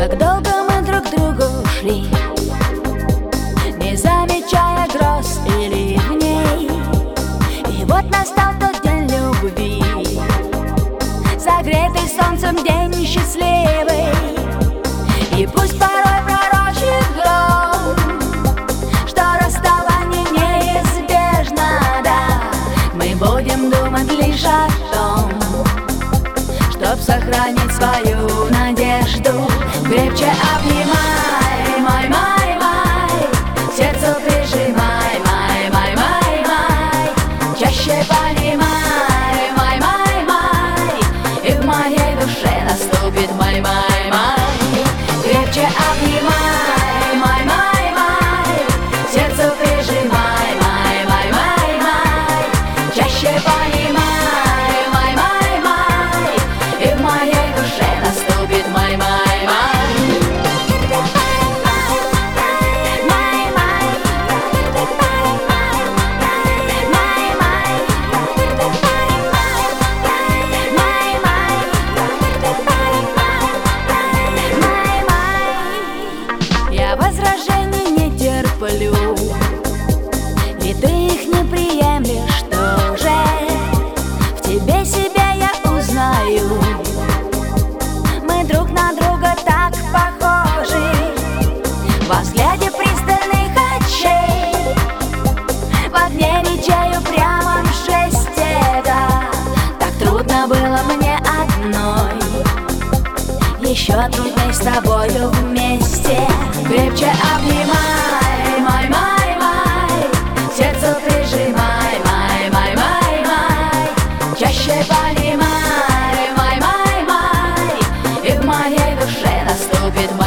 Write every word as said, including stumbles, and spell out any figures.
Как долго мы друг к другу шли, не замечая гроз и ливней. И вот настал тот день любви, согретый солнцем день счастливый. И пусть порой пророчит гром, что расставание неизбежно, да, мы будем думать лишь о том, чтоб сохранить свою надежду. Крепче обнимай, май, май, май, сердцу прижимай, май, май, май, май, чаще понимай, май, май, май, и в моей душе наступит май, май, май. Крепче обнимай, май, май, май, сердцу прижимай, май, май, май, май, чаще понимай, май, май, май, и в моей душе наступит май, май, май. Я возражений не терплю, и ты их не приемлешь тоже. В тебе себя я узнаю, мы друг на друга так похожи. Во взгляде пристальных очей, в огне речей упрямом жесте, да, так трудно было мне одной, еще трудней с тобою вместе. Крепче обнимай, май, май, май, сердцу прижимай, май, май, май, май, чаще понимай, май, май, май, и в моей душе наступит